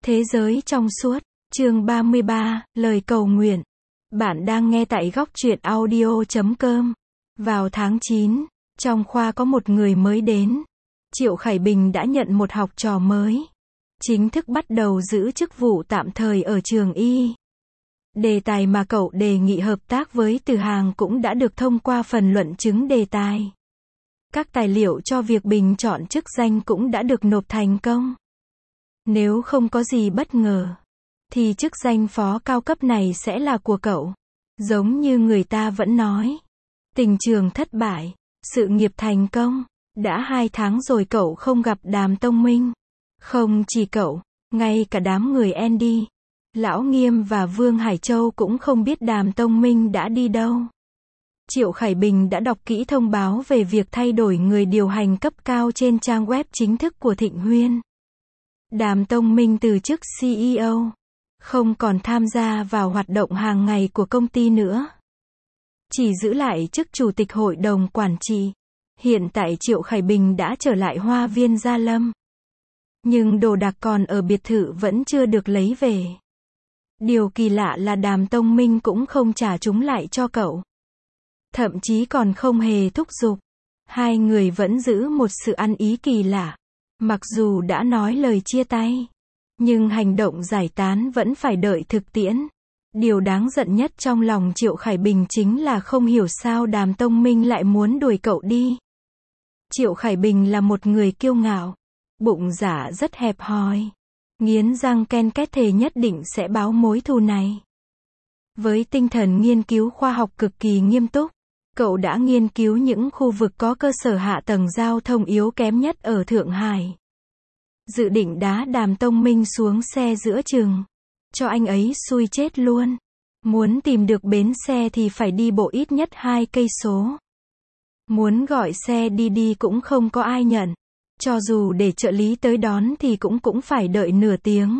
Thế giới trong suốt, chương 33, lời cầu nguyện. Bạn đang nghe tại góc truyện audio.com. Vào tháng 9, trong khoa có một người mới đến. Triệu Khải Bình đã nhận một học trò mới. Chính thức bắt đầu giữ chức vụ tạm thời ở trường Y. Đề tài mà cậu đề nghị hợp tác với Từ Hàng cũng đã được thông qua phần luận chứng đề tài. Các tài liệu cho việc bình chọn chức danh cũng đã được nộp thành công. Nếu không có gì bất ngờ, thì chức danh phó cao cấp này sẽ là của cậu. Giống như người ta vẫn nói, tình trường thất bại, sự nghiệp thành công. Đã 2 tháng rồi cậu không gặp Đàm Tông Minh. Không chỉ cậu, ngay cả đám người Andy, Lão Nghiêm và Vương Hải Châu cũng không biết Đàm Tông Minh đã đi đâu. Triệu Khải Bình đã đọc kỹ thông báo về việc thay đổi người điều hành cấp cao trên trang web chính thức của Thịnh Huyên. Đàm Tông Minh từ chức CEO, không còn tham gia vào hoạt động hàng ngày của công ty nữa. Chỉ giữ lại chức chủ tịch hội đồng quản trị. Hiện tại Triệu Khải Bình đã trở lại Hoa Viên Gia Lâm. Nhưng đồ đạc còn ở biệt thự vẫn chưa được lấy về. Điều kỳ lạ là Đàm Tông Minh cũng không trả chúng lại cho cậu. Thậm chí còn không hề thúc giục. Hai người vẫn giữ một sự ăn ý kỳ lạ. Mặc dù đã nói lời chia tay, nhưng hành động giải tán vẫn phải đợi thực tiễn. Điều đáng giận nhất trong lòng Triệu Khải Bình chính là không hiểu sao Đàm Tông Minh lại muốn đuổi cậu đi. Triệu Khải Bình là một người kiêu ngạo, bụng dạ rất hẹp hòi, nghiến răng ken két thề nhất định sẽ báo mối thù này. Với tinh thần nghiên cứu khoa học cực kỳ nghiêm túc, cậu đã nghiên cứu những khu vực có cơ sở hạ tầng giao thông yếu kém nhất ở Thượng Hải. Dự định đá Đàm Tông Minh xuống xe giữa chừng, cho anh ấy xui chết luôn. Muốn tìm được bến xe thì phải đi bộ ít nhất 2 cây số. Muốn gọi xe đi cũng không có ai nhận. Cho dù để trợ lý tới đón thì cũng phải đợi nửa tiếng.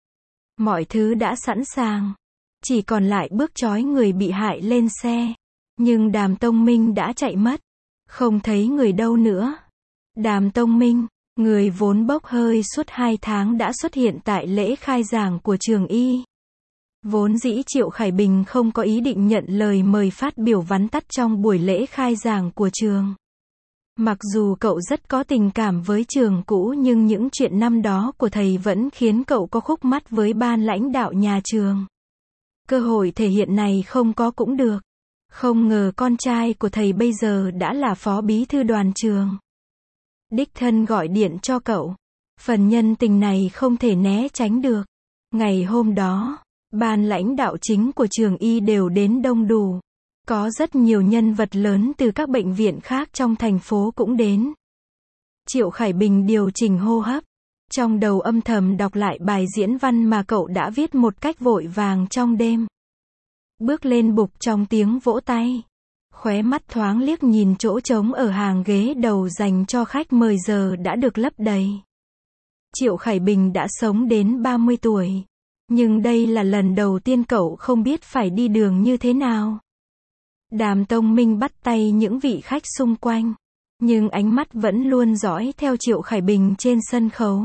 Mọi thứ đã sẵn sàng, chỉ còn lại bước trói người bị hại lên xe. Nhưng Đàm Tông Minh đã chạy mất, không thấy người đâu nữa. Đàm Tông Minh, người vốn bốc hơi suốt 2 tháng đã xuất hiện tại lễ khai giảng của trường Y. Vốn dĩ Triệu Khải Bình không có ý định nhận lời mời phát biểu vắn tắt trong buổi lễ khai giảng của trường. Mặc dù cậu rất có tình cảm với trường cũ nhưng những chuyện năm đó của thầy vẫn khiến cậu có khúc mắc với ban lãnh đạo nhà trường. Cơ hội thể hiện này không có cũng được. Không ngờ con trai của thầy bây giờ đã là phó bí thư đoàn trường. Đích thân gọi điện cho cậu. Phần nhân tình này không thể né tránh được. Ngày hôm đó, ban lãnh đạo chính của trường Y đều đến đông đủ. Có rất nhiều nhân vật lớn từ các bệnh viện khác trong thành phố cũng đến. Triệu Khải Bình điều chỉnh hô hấp. Trong đầu âm thầm đọc lại bài diễn văn mà cậu đã viết một cách vội vàng trong đêm. Bước lên bục trong tiếng vỗ tay. Khóe mắt thoáng liếc nhìn chỗ trống ở hàng ghế đầu dành cho khách mời giờ đã được lấp đầy. Triệu Khải Bình đã sống đến 30 tuổi. Nhưng đây là lần đầu tiên cậu không biết phải đi đường như thế nào. Đàm Tông Minh bắt tay những vị khách xung quanh. Nhưng ánh mắt vẫn luôn dõi theo Triệu Khải Bình trên sân khấu.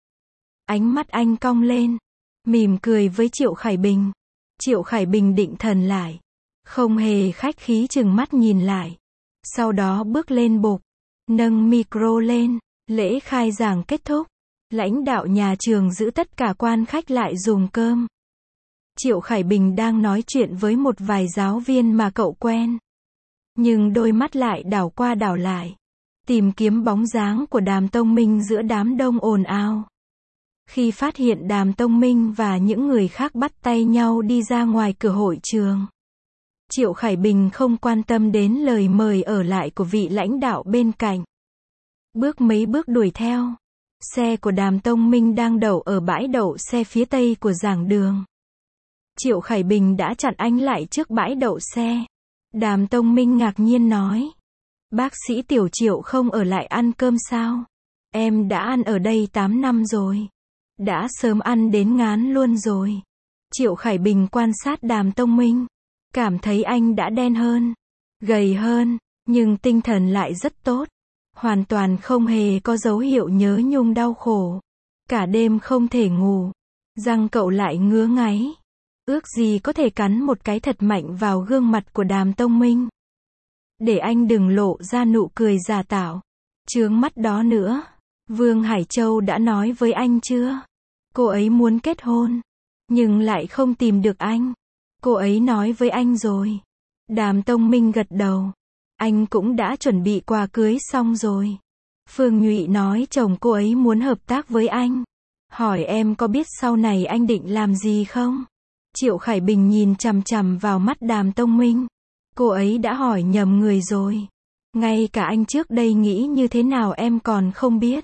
Ánh mắt anh cong lên, mỉm cười với Triệu Khải Bình. Triệu Khải Bình định thần lại, không hề khách khí chừng mắt nhìn lại. Sau đó bước lên bục, nâng micro lên. Lễ khai giảng kết thúc. Lãnh đạo nhà trường giữ tất cả quan khách lại dùng cơm. Triệu Khải Bình đang nói chuyện với một vài giáo viên mà cậu quen. Nhưng đôi mắt lại đảo qua đảo lại, tìm kiếm bóng dáng của Đàm Tông Minh giữa đám đông ồn ào. Khi phát hiện Đàm Tông Minh và những người khác bắt tay nhau đi ra ngoài cửa hội trường, Triệu Khải Bình không quan tâm đến lời mời ở lại của vị lãnh đạo bên cạnh. Bước mấy bước đuổi theo. Xe của Đàm Tông Minh đang đậu ở bãi đậu xe phía tây của giảng đường. Triệu Khải Bình đã chặn anh lại trước bãi đậu xe. Đàm Tông Minh ngạc nhiên nói. Bác sĩ Tiểu Triệu không ở lại ăn cơm sao? Em đã ăn ở đây 8 năm rồi. Đã sớm ăn đến ngán luôn rồi. Triệu Khải Bình quan sát Đàm Tông Minh. Cảm thấy anh đã đen hơn, gầy hơn, nhưng tinh thần lại rất tốt. Hoàn toàn không hề có dấu hiệu nhớ nhung đau khổ. Cả đêm không thể ngủ. Răng cậu lại ngứa ngáy. Ước gì có thể cắn một cái thật mạnh vào gương mặt của Đàm Tông Minh. Để anh đừng lộ ra nụ cười giả tạo. Chướng mắt đó nữa. Vương Hải Châu đã nói với anh chưa? Cô ấy muốn kết hôn. Nhưng lại không tìm được anh. Cô ấy nói với anh rồi. Đàm Tông Minh gật đầu. Anh cũng đã chuẩn bị quà cưới xong rồi. Phương Nhụy nói chồng cô ấy muốn hợp tác với anh. Hỏi em có biết sau này anh định làm gì không? Triệu Khải Bình nhìn chằm chằm vào mắt Đàm Tông Minh. Cô ấy đã hỏi nhầm người rồi. Ngay cả anh trước đây nghĩ như thế nào em còn không biết.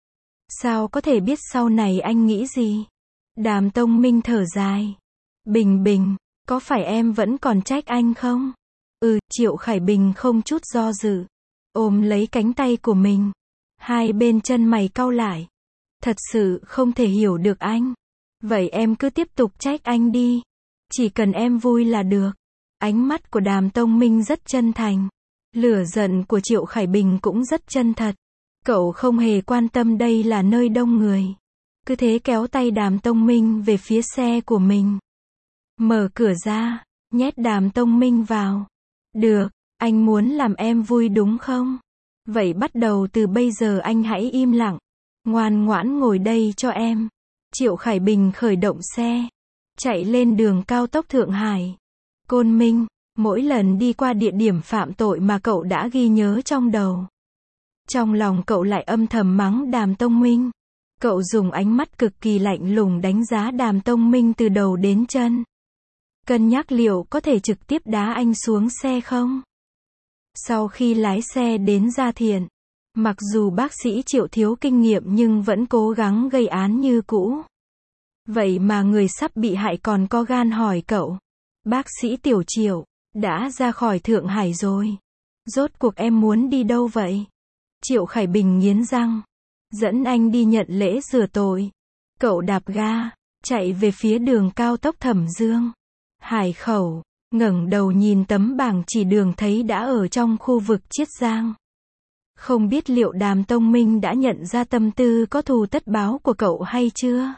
Sao có thể biết sau này anh nghĩ gì? Đàm Tông Minh thở dài. Bình Bình, có phải em vẫn còn trách anh không? Triệu Khải Bình không chút do dự. Ôm lấy cánh tay của mình. Hai bên chân mày cau lại. Thật sự không thể hiểu được anh. Vậy em cứ tiếp tục trách anh đi. Chỉ cần em vui là được. Ánh mắt của Đàm Tông Minh rất chân thành. Lửa giận của Triệu Khải Bình cũng rất chân thật. Cậu không hề quan tâm đây là nơi đông người. Cứ thế kéo tay Đàm Tông Minh về phía xe của mình. Mở cửa ra, nhét Đàm Tông Minh vào. Được, anh muốn làm em vui đúng không? Vậy bắt đầu từ bây giờ anh hãy im lặng. Ngoan ngoãn ngồi đây cho em. Triệu Khải Bình khởi động xe. Chạy lên đường cao tốc Thượng Hải. Côn Minh. Mỗi lần đi qua địa điểm phạm tội mà cậu đã ghi nhớ trong đầu. Trong lòng cậu lại âm thầm mắng Đàm Tông Minh. Cậu dùng ánh mắt cực kỳ lạnh lùng đánh giá Đàm Tông Minh từ đầu đến chân. Cân nhắc liệu có thể trực tiếp đá anh xuống xe không? Sau khi lái xe đến Gia Thiện, mặc dù bác sĩ Triệu thiếu kinh nghiệm nhưng vẫn cố gắng gây án như cũ. Vậy mà người sắp bị hại còn có gan hỏi cậu. Bác sĩ Tiểu Triệu, đã ra khỏi Thượng Hải rồi. Rốt cuộc em muốn đi đâu vậy? Triệu Khải Bình nghiến răng. Dẫn anh đi nhận lễ rửa tội. Cậu đạp ga, chạy về phía đường cao tốc Thẩm Dương. Hải Khẩu, ngẩng đầu nhìn tấm bảng chỉ đường thấy đã ở trong khu vực Chiết Giang. Không biết liệu Đàm Tông Minh đã nhận ra tâm tư có thù tất báo của cậu hay chưa?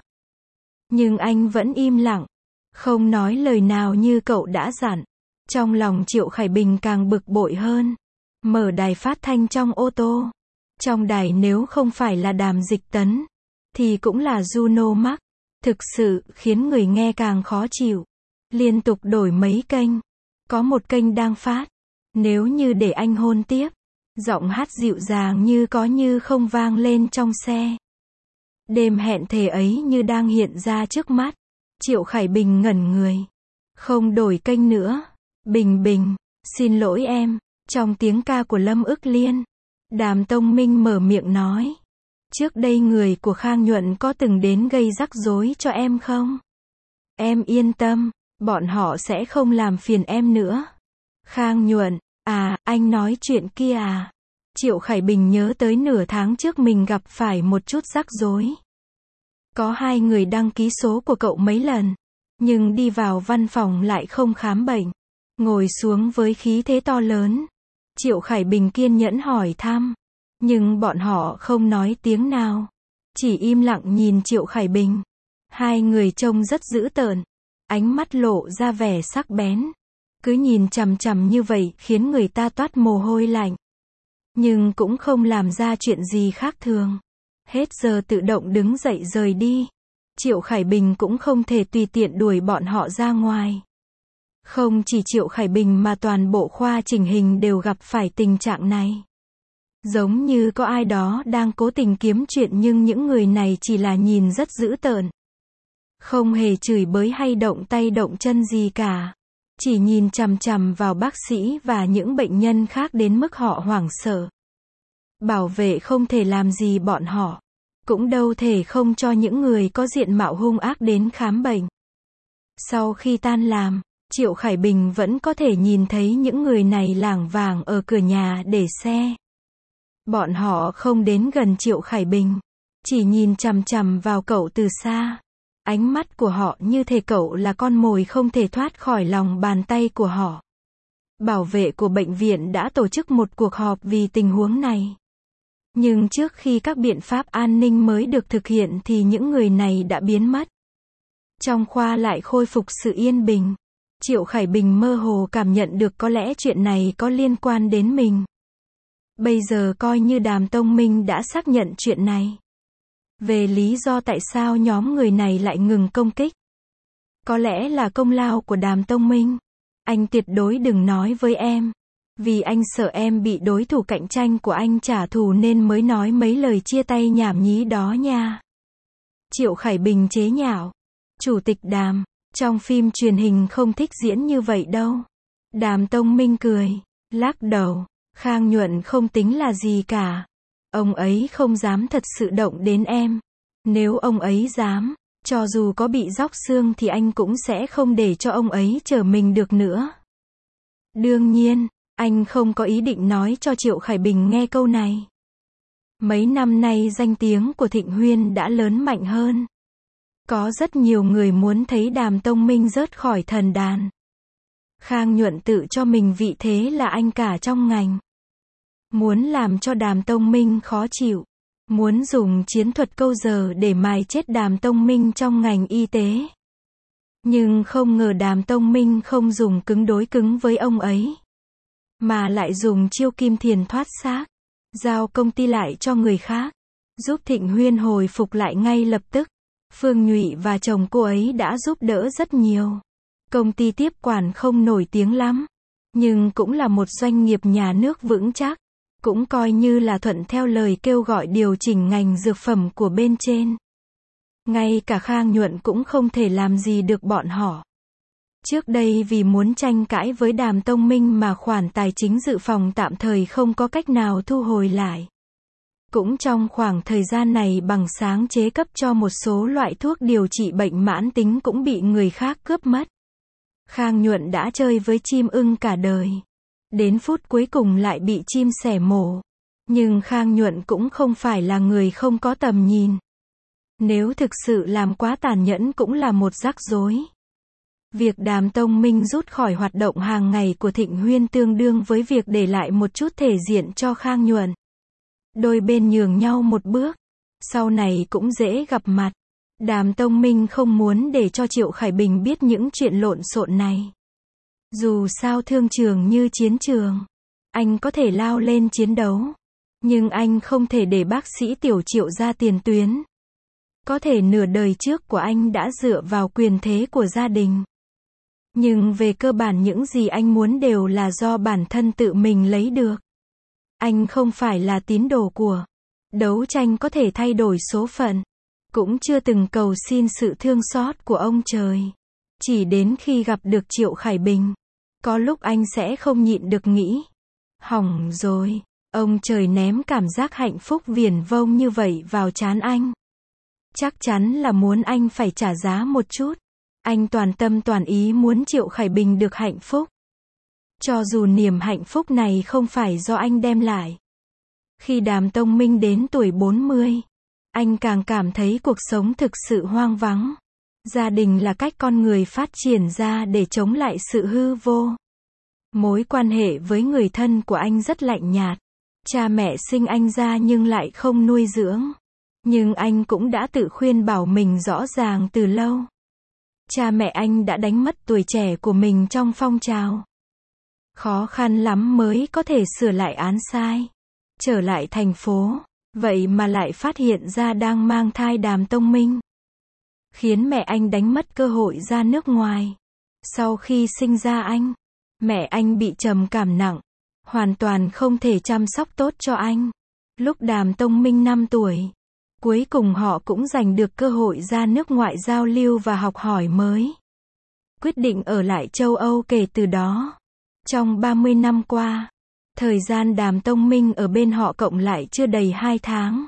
Nhưng anh vẫn im lặng, không nói lời nào như cậu đã dặn. Trong lòng Triệu Khải Bình càng bực bội hơn. Mở đài phát thanh trong ô tô. Trong đài nếu không phải là Đàm Dịch Tấn, thì cũng là Juno Max. Thực sự khiến người nghe càng khó chịu. Liên tục đổi mấy kênh. Có một kênh đang phát. Nếu như để anh hôn tiếp. Giọng hát dịu dàng như có như không vang lên trong xe. Đêm hẹn thề ấy như đang hiện ra trước mắt. Triệu Khải Bình ngẩn người. Không đổi kênh nữa. Bình Bình, xin lỗi em. Trong tiếng ca của Lâm Ức Liên, Đàm Tông Minh mở miệng nói. Trước đây người của Khang Nhuận có từng đến gây rắc rối cho em không? Em yên tâm, bọn họ sẽ không làm phiền em nữa. Khang Nhuận, anh nói chuyện kia à? Triệu Khải Bình nhớ tới nửa tháng trước mình gặp phải một chút rắc rối. Có hai người đăng ký số của cậu mấy lần, nhưng đi vào văn phòng lại không khám bệnh. Ngồi xuống với khí thế to lớn. Triệu Khải Bình kiên nhẫn hỏi thăm. Nhưng bọn họ không nói tiếng nào. Chỉ im lặng nhìn Triệu Khải Bình. Hai người trông rất dữ tợn. Ánh mắt lộ ra vẻ sắc bén. Cứ nhìn chằm chằm như vậy khiến người ta toát mồ hôi lạnh. Nhưng cũng không làm ra chuyện gì khác thường. Hết giờ tự động đứng dậy rời đi. Triệu Khải Bình cũng không thể tùy tiện đuổi bọn họ ra ngoài. Không chỉ Triệu Khải Bình mà toàn bộ khoa chỉnh hình đều gặp phải tình trạng này. Giống như có ai đó đang cố tình kiếm chuyện nhưng những người này chỉ là nhìn rất dữ tợn. Không hề chửi bới hay động tay động chân gì cả. Chỉ nhìn chằm chằm vào bác sĩ và những bệnh nhân khác đến mức họ hoảng sợ. Bảo vệ không thể làm gì bọn họ. Cũng đâu thể không cho những người có diện mạo hung ác đến khám bệnh. Sau khi tan làm, Triệu Khải Bình vẫn có thể nhìn thấy những người này lảng vảng ở cửa nhà để xe. Bọn họ không đến gần Triệu Khải Bình, chỉ nhìn chằm chằm vào cậu từ xa. Ánh mắt của họ như thể cậu là con mồi không thể thoát khỏi lòng bàn tay của họ. Bảo vệ của bệnh viện đã tổ chức một cuộc họp vì tình huống này. Nhưng trước khi các biện pháp an ninh mới được thực hiện thì những người này đã biến mất. Trong khoa lại khôi phục sự yên bình. Triệu Khải Bình mơ hồ cảm nhận được có lẽ chuyện này có liên quan đến mình. Bây giờ coi như Đàm Tông Minh đã xác nhận chuyện này. Về lý do tại sao nhóm người này lại ngừng công kích. Có lẽ là công lao của Đàm Tông Minh. Anh tuyệt đối đừng nói với em. Vì anh sợ em bị đối thủ cạnh tranh của anh trả thù nên mới nói mấy lời chia tay nhảm nhí đó nha. Triệu Khải Bình chế nhạo. Chủ tịch Đàm, trong phim truyền hình không thích diễn như vậy đâu. Đàm Tông Minh cười, lắc đầu. Khang Nhuận không tính là gì cả. Ông ấy không dám thật sự động đến em. Nếu ông ấy dám, cho dù có bị róc xương thì anh cũng sẽ không để cho ông ấy trở mình được nữa. Đương nhiên, anh không có ý định nói cho Triệu Khải Bình nghe câu này. Mấy năm nay danh tiếng của Thịnh Huyên đã lớn mạnh hơn. Có rất nhiều người muốn thấy Đàm Tông Minh rớt khỏi thần đàn. Khang Nhuận tự cho mình vị thế là anh cả trong ngành. Muốn làm cho Đàm Tông Minh khó chịu. Muốn dùng chiến thuật câu giờ để mài chết Đàm Tông Minh trong ngành y tế. Nhưng không ngờ Đàm Tông Minh không dùng cứng đối cứng với ông ấy. Mà lại dùng chiêu kim thiền thoát xác. Giao công ty lại cho người khác. Giúp Thịnh Huyên hồi phục lại ngay lập tức. Phương Nhụy và chồng cô ấy đã giúp đỡ rất nhiều. Công ty tiếp quản không nổi tiếng lắm. Nhưng cũng là một doanh nghiệp nhà nước vững chắc. Cũng coi như là thuận theo lời kêu gọi điều chỉnh ngành dược phẩm của bên trên. Ngay cả Khang Nhuận cũng không thể làm gì được bọn họ. Trước đây vì muốn tranh cãi với Đàm Tông Minh mà khoản tài chính dự phòng tạm thời không có cách nào thu hồi lại. Cũng trong khoảng thời gian này bằng sáng chế cấp cho một số loại thuốc điều trị bệnh mãn tính cũng bị người khác cướp mất. Khang Nhuận đã chơi với chim ưng cả đời. Đến phút cuối cùng lại bị chim sẻ mổ. Nhưng Khang Nhuận cũng không phải là người không có tầm nhìn. Nếu thực sự làm quá tàn nhẫn cũng là một rắc rối. Việc Đàm Tông Minh rút khỏi hoạt động hàng ngày của Thịnh Huyên tương đương với việc để lại một chút thể diện cho Khang Nhuận. Đôi bên nhường nhau một bước. Sau này cũng dễ gặp mặt. Đàm Tông Minh không muốn để cho Triệu Khải Bình biết những chuyện lộn xộn này. Dù sao thương trường như chiến trường. Anh có thể lao lên chiến đấu. Nhưng anh không thể để bác sĩ Tiểu Triệu ra tiền tuyến. Có thể nửa đời trước của anh đã dựa vào quyền thế của gia đình. Nhưng về cơ bản những gì anh muốn đều là do bản thân tự mình lấy được. Anh không phải là tín đồ của đấu tranh có thể thay đổi số phận. Cũng chưa từng cầu xin sự thương xót của ông trời. Chỉ đến khi gặp được Triệu Khải Bình. Có lúc anh sẽ không nhịn được nghĩ. Hỏng rồi. Ông trời ném cảm giác hạnh phúc viển vông như vậy vào trán anh. Chắc chắn là muốn anh phải trả giá một chút. Anh toàn tâm toàn ý muốn Triệu Khải Bình được hạnh phúc. Cho dù niềm hạnh phúc này không phải do anh đem lại. Khi Đàm Tông Minh đến tuổi 40, anh càng cảm thấy cuộc sống thực sự hoang vắng. Gia đình là cách con người phát triển ra để chống lại sự hư vô. Mối quan hệ với người thân của anh rất lạnh nhạt. Cha mẹ sinh anh ra nhưng lại không nuôi dưỡng. Nhưng anh cũng đã tự khuyên bảo mình rõ ràng từ lâu. Cha mẹ anh đã đánh mất tuổi trẻ của mình trong phong trào. Khó khăn lắm mới có thể sửa lại án sai. Trở lại thành phố, vậy mà lại phát hiện ra đang mang thai Đàm Tông Minh. Khiến mẹ anh đánh mất cơ hội ra nước ngoài. Sau khi sinh ra anh, mẹ anh bị trầm cảm nặng. Hoàn toàn không thể chăm sóc tốt cho anh. Lúc Đàm Tông Minh 5 tuổi, cuối cùng họ cũng giành được cơ hội ra nước ngoại giao lưu và học hỏi mới. Quyết định ở lại châu Âu kể từ đó. Trong 30 năm qua, thời gian Đàm Tông Minh ở bên họ cộng lại chưa đầy 2 tháng.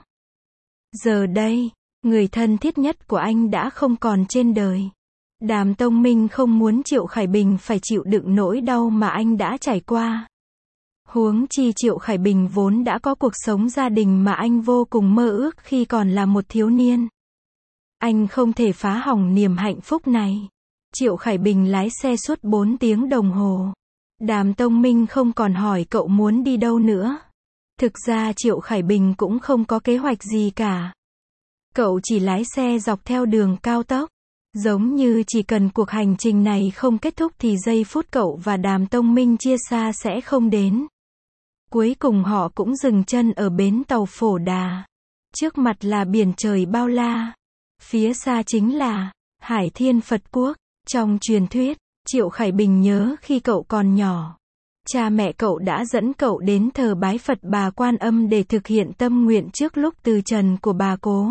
Giờ đây, người thân thiết nhất của anh đã không còn trên đời. Đàm Tông Minh không muốn Triệu Khải Bình phải chịu đựng nỗi đau mà anh đã trải qua. Huống chi Triệu Khải Bình vốn đã có cuộc sống gia đình mà anh vô cùng mơ ước khi còn là một thiếu niên. Anh không thể phá hỏng niềm hạnh phúc này. Triệu Khải Bình lái xe suốt 4 tiếng đồng hồ. Đàm Tông Minh không còn hỏi cậu muốn đi đâu nữa. Thực ra Triệu Khải Bình cũng không có kế hoạch gì cả. Cậu chỉ lái xe dọc theo đường cao tốc. Giống như chỉ cần cuộc hành trình này không kết thúc thì giây phút cậu và Đàm Tông Minh chia xa sẽ không đến. Cuối cùng họ cũng dừng chân ở bến tàu Phổ Đà. Trước mặt là biển trời bao la. Phía xa chính là Hải Thiên Phật Quốc. Trong truyền thuyết, Triệu Khải Bình nhớ khi cậu còn nhỏ, cha mẹ cậu đã dẫn cậu đến thờ bái Phật Bà Quan Âm để thực hiện tâm nguyện trước lúc từ trần của bà cố.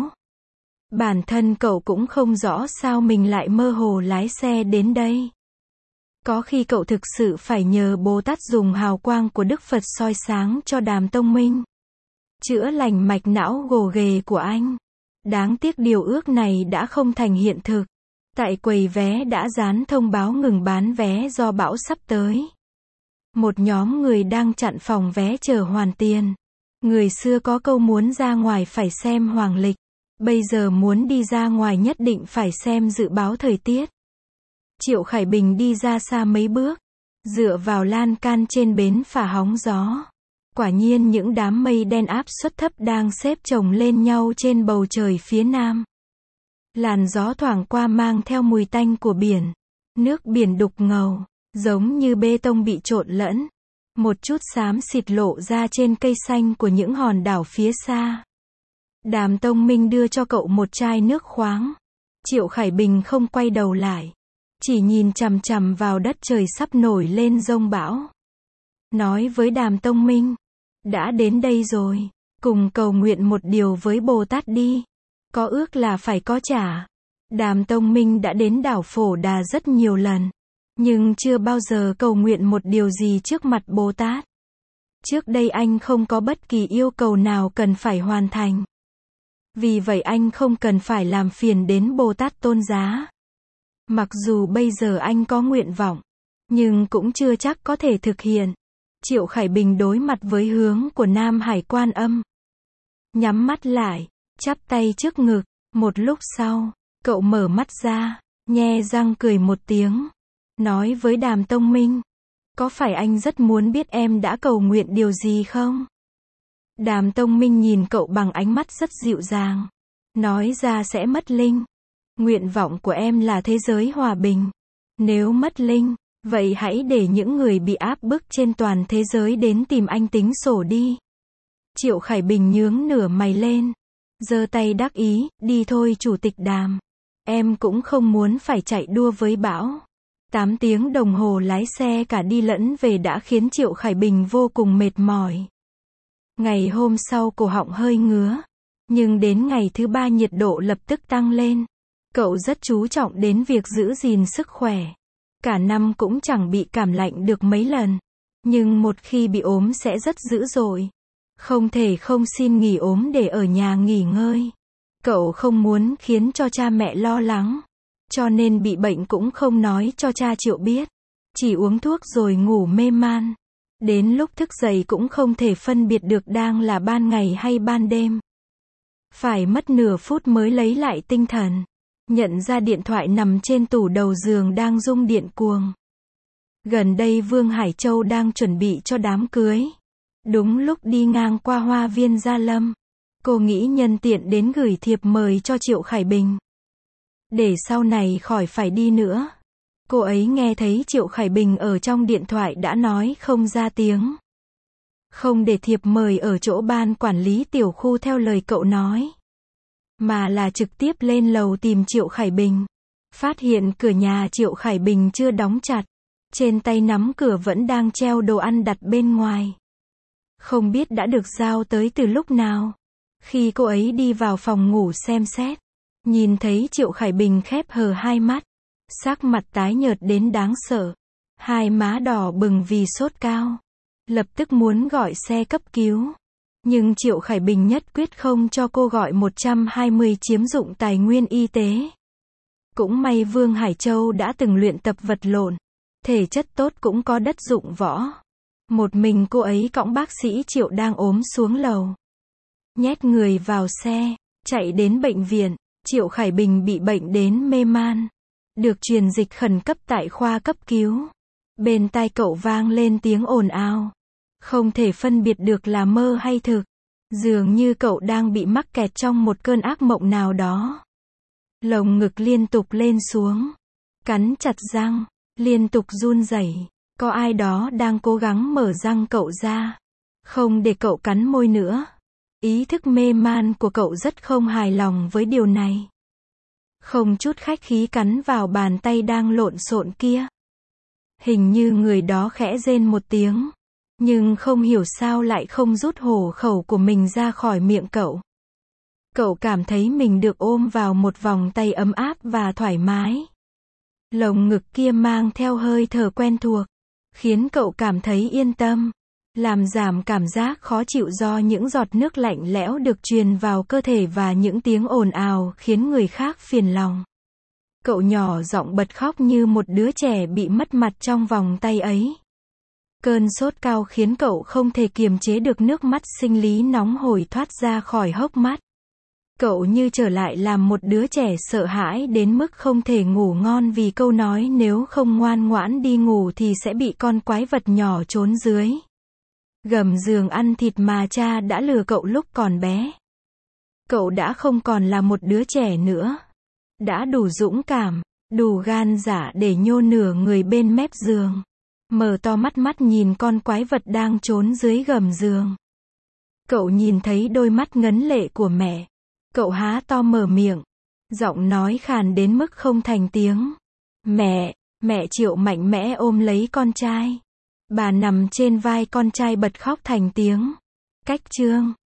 Bản thân cậu cũng không rõ sao mình lại mơ hồ lái xe đến đây. Có khi cậu thực sự phải nhờ Bồ Tát dùng hào quang của Đức Phật soi sáng cho Đàm Tông Minh, chữa lành mạch não gồ ghề của anh. Đáng tiếc điều ước này đã không thành hiện thực. Tại quầy vé đã dán thông báo ngừng bán vé do bão sắp tới. Một nhóm người đang chặn phòng vé chờ hoàn tiền. Người xưa có câu muốn ra ngoài phải xem hoàng lịch. Bây giờ muốn đi ra ngoài nhất định phải xem dự báo thời tiết. Triệu Khải Bình đi ra xa mấy bước, dựa vào lan can trên bến phà hóng gió. Quả nhiên những đám mây đen áp suất thấp đang xếp chồng lên nhau trên bầu trời phía nam. Làn gió thoảng qua mang theo mùi tanh của biển. Nước biển đục ngầu, giống như bê tông bị trộn lẫn. Một chút xám xịt lộ ra trên cây xanh của những hòn đảo phía xa. Đàm Tông Minh đưa cho cậu một chai nước khoáng. Triệu Khải Bình không quay đầu lại, chỉ nhìn chằm chằm vào đất trời sắp nổi lên giông bão. Nói với Đàm Tông Minh, đã đến đây rồi, cùng cầu nguyện một điều với Bồ Tát đi. Có ước là phải có trả. Đàm Tông Minh đã đến đảo Phổ Đà rất nhiều lần, nhưng chưa bao giờ cầu nguyện một điều gì trước mặt Bồ Tát. Trước đây anh không có bất kỳ yêu cầu nào cần phải hoàn thành. Vì vậy anh không cần phải làm phiền đến Bồ Tát Tôn Giá. Mặc dù bây giờ anh có nguyện vọng, nhưng cũng chưa chắc có thể thực hiện. Triệu Khải Bình đối mặt với hướng của Nam Hải Quan Âm. Nhắm mắt lại, chắp tay trước ngực. Một lúc sau, cậu mở mắt ra, nhe răng cười một tiếng. Nói với Đàm Tông Minh, có phải anh rất muốn biết em đã cầu nguyện điều gì không? Đàm Tông Minh nhìn cậu bằng ánh mắt rất dịu dàng. Nói ra sẽ mất linh. Nguyện vọng của em là thế giới hòa bình. Nếu mất linh, vậy hãy để những người bị áp bức trên toàn thế giới đến tìm anh tính sổ đi. Triệu Khải Bình nhướng nửa mày lên, giơ tay đắc ý, đi thôi Chủ tịch Đàm. Em cũng không muốn phải chạy đua với bão. 8 tiếng đồng hồ lái xe cả đi lẫn về đã khiến Triệu Khải Bình vô cùng mệt mỏi. Ngày hôm sau cổ họng hơi ngứa, nhưng đến ngày thứ 3 nhiệt độ lập tức tăng lên. Cậu rất chú trọng đến việc giữ gìn sức khỏe. Cả năm cũng chẳng bị cảm lạnh được mấy lần. Nhưng một khi bị ốm sẽ rất dữ dội. Không thể không xin nghỉ ốm để ở nhà nghỉ ngơi. Cậu không muốn khiến cho cha mẹ lo lắng. Cho nên bị bệnh cũng không nói cho cha Triệu biết. Chỉ uống thuốc rồi ngủ mê man. Đến lúc thức dậy cũng không thể phân biệt được đang là ban ngày hay ban đêm. Phải mất nửa phút mới lấy lại tinh thần. Nhận ra điện thoại nằm trên tủ đầu giường đang rung điện cuồng. Gần đây Vương Hải Châu đang chuẩn bị cho đám cưới. Đúng lúc đi ngang qua Hoa Viên Gia Lâm, cô nghĩ nhân tiện đến gửi thiệp mời cho Triệu Khải Bình. Để sau này khỏi phải đi nữa. Cô ấy nghe thấy Triệu Khải Bình ở trong điện thoại đã nói không ra tiếng. Không để thiệp mời ở chỗ ban quản lý tiểu khu theo lời cậu nói, mà là trực tiếp lên lầu tìm Triệu Khải Bình. Phát hiện cửa nhà Triệu Khải Bình chưa đóng chặt. Trên tay nắm cửa vẫn đang treo đồ ăn đặt bên ngoài. Không biết đã được giao tới từ lúc nào. Khi cô ấy đi vào phòng ngủ xem xét, nhìn thấy Triệu Khải Bình khép hờ hai mắt, sắc mặt tái nhợt đến đáng sợ, hai má đỏ bừng vì sốt cao. Lập tức muốn gọi xe cấp cứu. Nhưng Triệu Khải Bình nhất quyết không cho cô gọi 120 chiếm dụng tài nguyên y tế. Cũng may Vương Hải Châu đã từng luyện tập vật lộn, thể chất tốt cũng có đất dụng võ. Một mình cô ấy cõng bác sĩ Triệu đang ốm xuống lầu. Nhét người vào xe, chạy đến bệnh viện. Triệu Khải Bình bị bệnh đến mê man. Được truyền dịch khẩn cấp tại khoa cấp cứu. Bên tai cậu vang lên tiếng ồn ào. Không thể phân biệt được là mơ hay thực. Dường như cậu đang bị mắc kẹt trong một cơn ác mộng nào đó. Lồng ngực liên tục lên xuống. Cắn chặt răng, liên tục run rẩy. Có ai đó đang cố gắng mở răng cậu ra. Không để cậu cắn môi nữa. Ý thức mê man của cậu rất không hài lòng với điều này. Không chút khách khí cắn vào bàn tay đang lộn xộn kia. Hình như người đó khẽ rên một tiếng. Nhưng không hiểu sao lại không rút hổ khẩu của mình ra khỏi miệng cậu. Cậu cảm thấy mình được ôm vào một vòng tay ấm áp và thoải mái. Lồng ngực kia mang theo hơi thở quen thuộc, khiến cậu cảm thấy yên tâm, làm giảm cảm giác khó chịu do những giọt nước lạnh lẽo được truyền vào cơ thể và những tiếng ồn ào khiến người khác phiền lòng. Cậu nhỏ giọng bật khóc như một đứa trẻ bị mất mặt trong vòng tay ấy. Cơn sốt cao khiến cậu không thể kiềm chế được nước mắt sinh lý nóng hổi thoát ra khỏi hốc mắt. Cậu như trở lại làm một đứa trẻ sợ hãi đến mức không thể ngủ ngon vì câu nói nếu không ngoan ngoãn đi ngủ thì sẽ bị con quái vật nhỏ trốn dưới gầm giường ăn thịt mà cha đã lừa cậu lúc còn bé. Cậu đã không còn là một đứa trẻ nữa. Đã đủ dũng cảm, đủ gan dạ để nhô nửa người bên mép giường. Mở to mắt mắt nhìn con quái vật đang trốn dưới gầm giường. Cậu nhìn thấy đôi mắt ngấn lệ của mẹ. Cậu há to mở miệng. Giọng nói khàn đến mức không thành tiếng. Mẹ, mẹ Triệu mạnh mẽ ôm lấy con trai. Bà nằm trên vai con trai bật khóc thành tiếng. Cách chương